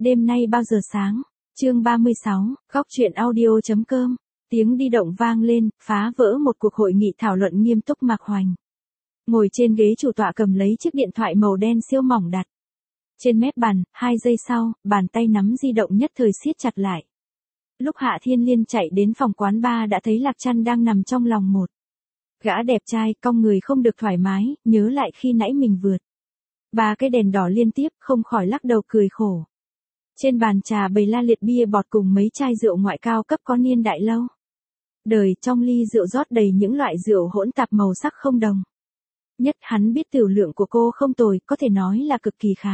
đêm nay bao giờ sáng? Chương 36, góc truyện audio.com. Tiếng đi động vang lên, phá vỡ một cuộc hội nghị thảo luận nghiêm túc. Mạc Hoành ngồi trên ghế chủ tọa cầm lấy chiếc điện thoại màu đen siêu mỏng đặt trên mép bàn, 2 giây sau, bàn tay nắm di động nhất thời siết chặt lại. Lúc Hạ Thiên Liên chạy đến phòng quán bar đã thấy Lạc Trăn đang nằm trong lòng một gã đẹp trai, cong người không được thoải mái, nhớ lại khi nãy mình vượt 3 cái đèn đỏ liên tiếp, không khỏi lắc đầu cười khổ. Trên bàn trà bày la liệt bia bọt cùng mấy chai rượu ngoại cao cấp có niên đại lâu đời, trong ly rượu rót đầy những loại rượu hỗn tạp màu sắc không đồng nhất. Hắn biết tiểu lượng của cô không tồi, có thể nói là cực kỳ khá.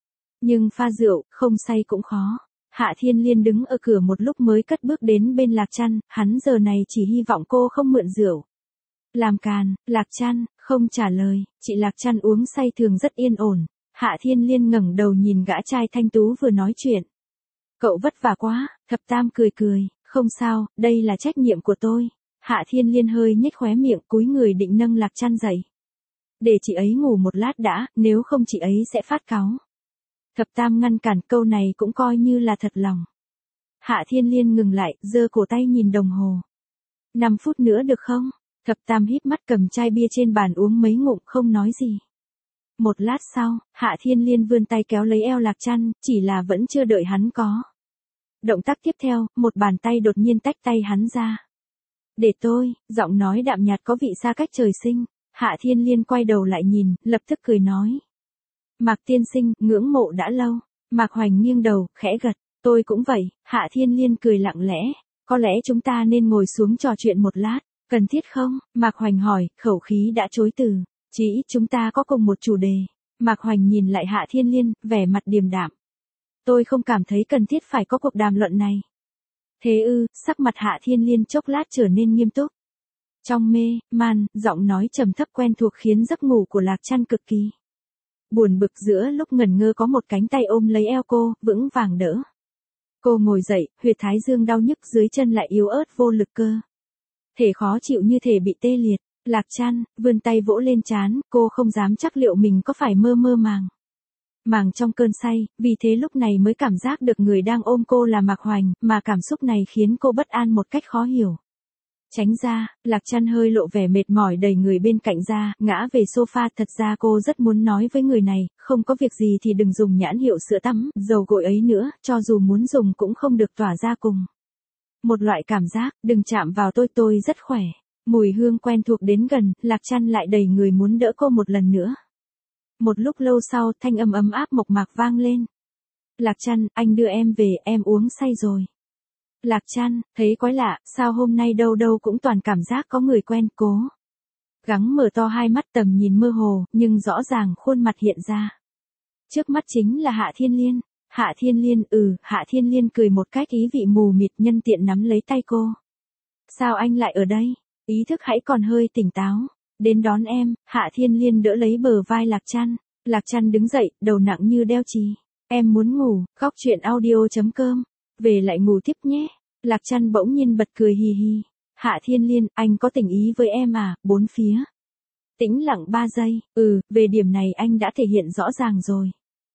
Nhưng pha rượu, không say cũng khó. Hạ Thiên Liên đứng ở cửa một lúc mới cất bước đến bên Lạc Trăn, hắn giờ này chỉ hy vọng cô không mượn rượu làm càn. Lạc Trăn không trả lời, chị Lạc Trăn uống say thường rất yên ổn. Hạ Thiên Liên ngẩng đầu nhìn gã trai thanh tú vừa nói chuyện. Cậu vất vả quá. Thập Tam cười cười, không sao, đây là trách nhiệm của tôi. Hạ Thiên Liên hơi nhếch khóe miệng, cúi người định nâng Lạc Trăn dậy. Để chị ấy ngủ một lát đã, nếu không chị ấy sẽ phát cáu. Thập Tam ngăn cản, câu này cũng coi như là thật lòng. Hạ Thiên Liên ngừng lại, giơ cổ tay nhìn đồng hồ. 5 phút nữa được không? Thập Tam híp mắt cầm chai bia trên bàn uống mấy ngụm không nói gì. Một lát sau, Hạ Thiên Liên vươn tay kéo lấy eo Lạc Trăn, chỉ là vẫn chưa đợi hắn có động tác tiếp theo, một bàn tay đột nhiên tách tay hắn ra. Để tôi, giọng nói đạm nhạt có vị xa cách trời sinh. Hạ Thiên Liên quay đầu lại nhìn, lập tức cười nói. Mạc tiên sinh, ngưỡng mộ đã lâu. Mạc Hoành nghiêng đầu, khẽ gật. Tôi cũng vậy. Hạ Thiên Liên cười lặng lẽ. Có lẽ chúng ta nên ngồi xuống trò chuyện một lát. Cần thiết không? Mạc Hoành hỏi, khẩu khí đã chối từ. Chỉ ít chúng ta có cùng một chủ đề. Mạc Hoành nhìn lại Hạ Thiên Liên, vẻ mặt điềm đạm. Tôi không cảm thấy cần thiết phải có cuộc đàm luận này. Thế ư? Sắc mặt Hạ Thiên Liên chốc lát trở nên nghiêm túc. Trong mê man, giọng nói trầm thấp quen thuộc khiến giấc ngủ của Lạc Trăn cực kỳ buồn bực. Giữa lúc ngẩn ngơ có một cánh tay ôm lấy eo cô, vững vàng đỡ cô ngồi dậy, huyệt thái dương đau nhức, dưới chân lại yếu ớt vô lực, cơ thể khó chịu như thể bị tê liệt. Lạc Trăn vươn tay vỗ lên trán, cô không dám chắc liệu mình có phải mơ màng trong cơn say, vì thế lúc này mới cảm giác được người đang ôm cô là Mạc Hoành, mà cảm xúc này khiến cô bất an một cách khó hiểu. Tránh ra, Lạc Trăn hơi lộ vẻ mệt mỏi đẩy người bên cạnh ra, ngã về sofa. Thật ra cô rất muốn nói với người này, không có việc gì thì đừng dùng nhãn hiệu sữa tắm, dầu gội ấy nữa, cho dù muốn dùng cũng không được tỏa ra cùng một loại cảm giác, đừng chạm vào tôi rất khỏe. Mùi hương quen thuộc đến gần, Lạc Trăn lại đẩy người muốn đỡ cô một lần nữa. Một lúc lâu sau, thanh âm ấm áp mộc mạc vang lên. Lạc Trăn, anh đưa em về, em uống say rồi. Lạc Trăn thấy quái lạ, sao hôm nay đâu đâu cũng toàn cảm giác có người quen. Cố gắng mở to hai mắt, tầm nhìn mơ hồ, nhưng rõ ràng khuôn mặt hiện ra. Trước mắt chính là Hạ Thiên Liên. Hạ Thiên Liên, Hạ Thiên Liên cười một cách ý vị mù mịt, nhân tiện nắm lấy tay cô. Sao anh lại ở đây? Ý thức hãy còn hơi tỉnh táo. Đến đón em. Hạ Thiên Liên đỡ lấy bờ vai Lạc Trăn. Lạc Trăn đứng dậy, đầu nặng như đeo chì. Em muốn ngủ. Góc truyện audio.com. Về lại ngủ tiếp nhé. Lạc Trăn bỗng nhiên bật cười hì hì. Hạ Thiên Liên, anh có tình ý với em à? Bốn phía tĩnh lặng 3 giây. Về điểm này anh đã thể hiện rõ ràng rồi.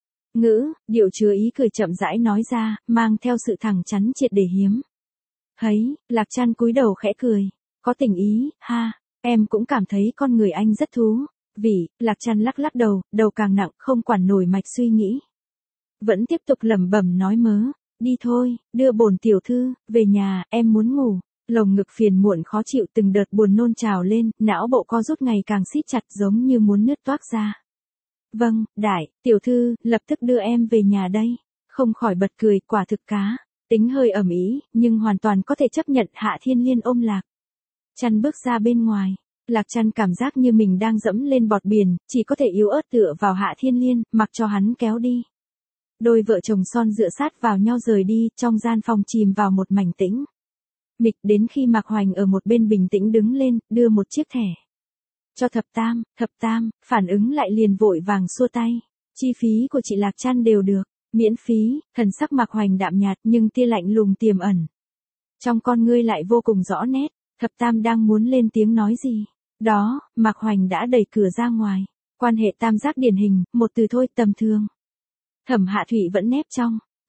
Điệu chứa ý cười chậm rãi nói ra, mang theo sự thẳng chắn triệt để hiếm thấy. Lạc Trăn cúi đầu khẽ cười. Có tình ý, ha, em cũng cảm thấy con người anh rất thú vị. Lạc Trăn lắc lắc đầu, đầu càng nặng, không quản nổi mạch suy nghĩ. Vẫn tiếp tục lẩm bẩm nói mớ. Đi thôi, đưa bổn tiểu thư về nhà, em muốn ngủ. Lồng ngực phiền muộn khó chịu, từng đợt buồn nôn trào lên, não bộ co rút ngày càng siết chặt, giống như muốn nứt toác ra. Vâng, đại tiểu thư, lập tức đưa em về nhà đây. Không khỏi bật cười, quả thực cá tính hơi ầm ĩ, nhưng hoàn toàn có thể chấp nhận. Hạ Thiên Liên ôm Lạc Trăn bước ra bên ngoài. Lạc Trăn cảm giác như mình đang dẫm lên bọt biển, chỉ có thể yếu ớt tựa vào Hạ Thiên Liên, mặc cho hắn kéo đi. Đôi vợ chồng son dựa sát vào nhau rời đi, trong gian phòng chìm vào một mảnh tĩnh mịch, đến khi Mạc Hoành ở một bên bình tĩnh đứng lên, đưa một chiếc thẻ cho Thập Tam, phản ứng lại liền vội vàng xua tay. Chi phí của chị Lạc Trăn đều được miễn phí. Thần sắc Mạc Hoành đạm nhạt, nhưng tia lạnh lùng tiềm ẩn trong con ngươi lại vô cùng rõ nét. Thập Tam đang muốn lên tiếng nói gì đó, Mạc Hoành đã đẩy cửa ra ngoài. Quan hệ tam giác điển hình, một từ thôi, tầm thường. Thẩm Hạ Thụy vẫn nép trong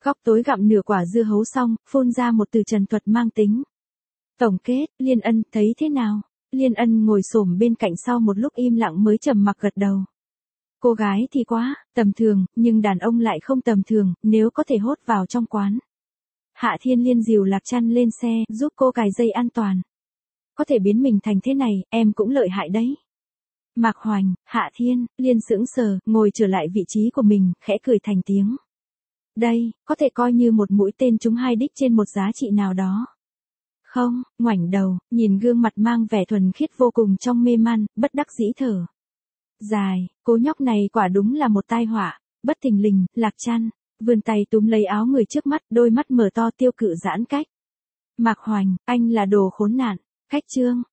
Góc tối gặm nửa quả dưa hấu xong, phun ra một từ trần thuật mang tính. Tổng kết, Liên Ân, thấy thế nào? Liên Ân ngồi xổm bên cạnh sau một lúc im lặng mới trầm mặc gật đầu. Cô gái thì quá, tầm thường, nhưng đàn ông lại không tầm thường, nếu có thể hốt vào trong quán. Hạ Thiên Liên dìu Lạc Trăn lên xe, giúp cô cài dây an toàn. Có thể biến mình thành thế này, em cũng lợi hại đấy. Mạc Hoành, Hạ Thiên, Liên sững sờ, ngồi trở lại vị trí của mình, khẽ cười thành tiếng. Đây, có thể coi như một mũi tên trúng hai đích trên một giá trị nào đó. Không, ngoảnh đầu, nhìn gương mặt mang vẻ thuần khiết vô cùng trong mê man, bất đắc dĩ thở dài, cô nhóc này quả đúng là một tai họa. Bất thình lình, Lạc Trăn vươn tay túm lấy áo người trước mắt, đôi mắt mở to tiêu cự giãn cách. Mạc Hoành, anh là đồ khốn nạn. Cách chương